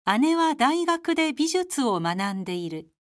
姉は大学で美術を学んでいる。